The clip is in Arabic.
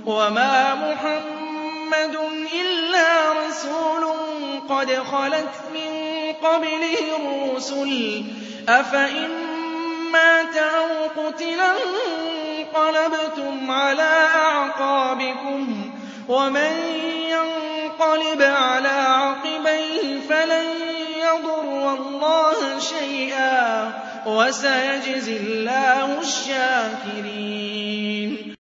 وَمَا مُحَمَّدٌ إِلَّا رَسُولٌ قَدْ خَلَتْ مِن قَبْلِهِ الرُّسُلُ ۚ أَفَإِن مَّاتَ أَوْ قُتِلَ انقَلَبْتُمْ عَلَىٰ أَعْقَابِكُمْ ۚ وَمَن يَنقَلِبْ عَلَىٰ عَقِبَيْهِ فَلَن يَضُرَّ اللَّهَ شَيْئًا ۗ وَسَيَجْزِي اللَّهُ الشَّاكِرِينَ